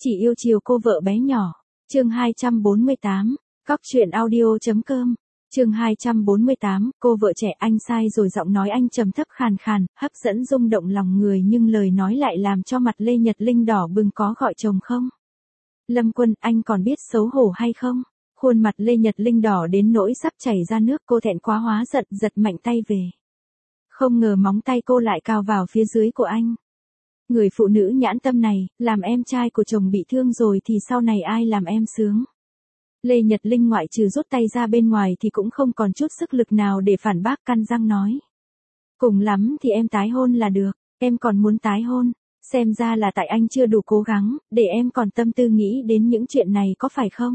Chỉ yêu chiều cô vợ bé nhỏ. Chương 248. Cóc truyện audio.com. Chương 248, cô vợ trẻ anh sai rồi, giọng nói anh trầm thấp khàn khàn, hấp dẫn rung động lòng người, nhưng lời nói lại làm cho mặt Lê Nhật Linh đỏ bừng. Có gọi chồng không? Lâm Quân, anh còn biết xấu hổ hay không? Khuôn mặt Lê Nhật Linh đỏ đến nỗi sắp chảy ra nước, cô thẹn quá hóa giận, giật mạnh tay về. Không ngờ móng tay cô lại cào vào phía dưới của anh. Người phụ nữ nhãn tâm này, làm em trai của chồng bị thương rồi thì sau này ai làm em sướng? Lê Nhật Linh ngoại trừ rút tay ra bên ngoài thì cũng không còn chút sức lực nào để phản bác, căn răng nói. Cùng lắm thì em tái hôn là được, em còn muốn tái hôn, xem ra là tại anh chưa đủ cố gắng, để em còn tâm tư nghĩ đến những chuyện này có phải không?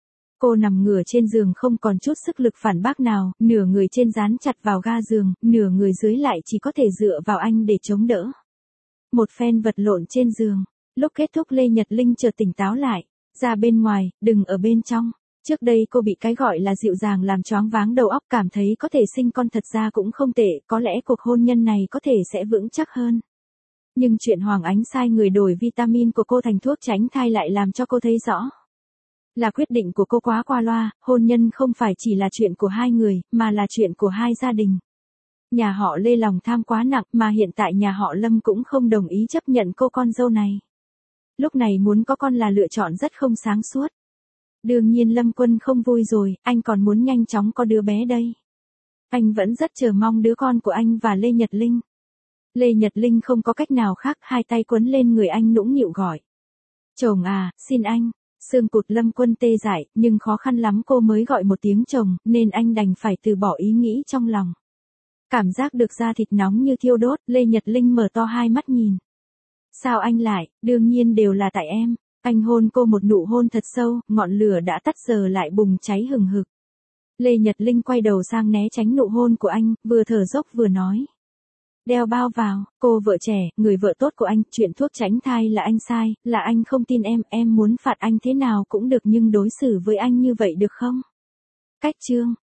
Cô nằm ngửa trên giường không còn chút sức lực phản bác nào, nửa người trên dán chặt vào ga giường, nửa người dưới lại chỉ có thể dựa vào anh để chống đỡ. Một phen vật lộn trên giường, lúc kết thúc Lê Nhật Linh chợt tỉnh táo lại, ra bên ngoài, đừng ở bên trong. Trước đây cô bị cái gọi là dịu dàng làm choáng váng đầu óc, cảm thấy có thể sinh con thật ra cũng không tệ, có lẽ cuộc hôn nhân này có thể sẽ vững chắc hơn. Nhưng chuyện Hoàng Ánh sai người đổi vitamin của cô thành thuốc tránh thai lại làm cho cô thấy rõ. Là quyết định của cô quá qua loa, hôn nhân không phải chỉ là chuyện của hai người, mà là chuyện của hai gia đình. Nhà họ Lê lòng tham quá nặng, mà hiện tại nhà họ Lâm cũng không đồng ý chấp nhận cô con dâu này. Lúc này muốn có con là lựa chọn rất không sáng suốt. Đương nhiên Lâm Quân không vui rồi, anh còn muốn nhanh chóng có đứa bé đây. Anh vẫn rất chờ mong đứa con của anh và Lê Nhật Linh. Lê Nhật Linh không có cách nào khác, hai tay quấn lên người anh nũng nịu gọi. Chồng à, xin anh. Xương cụt Lâm Quân tê dại, nhưng khó khăn lắm cô mới gọi một tiếng chồng, nên anh đành phải từ bỏ ý nghĩ trong lòng. Cảm giác được da thịt nóng như thiêu đốt, Lê Nhật Linh mở to hai mắt nhìn. Sao anh lại, đương nhiên đều là tại em. Anh hôn cô một nụ hôn thật sâu, ngọn lửa đã tắt giờ lại bùng cháy hừng hực. Lê Nhật Linh quay đầu sang né tránh nụ hôn của anh, vừa thở dốc vừa nói. Đeo bao vào, cô vợ trẻ, người vợ tốt của anh, chuyện thuốc tránh thai là anh sai, là anh không tin em muốn phạt anh thế nào cũng được, nhưng đối xử với anh như vậy được không? Cách chương.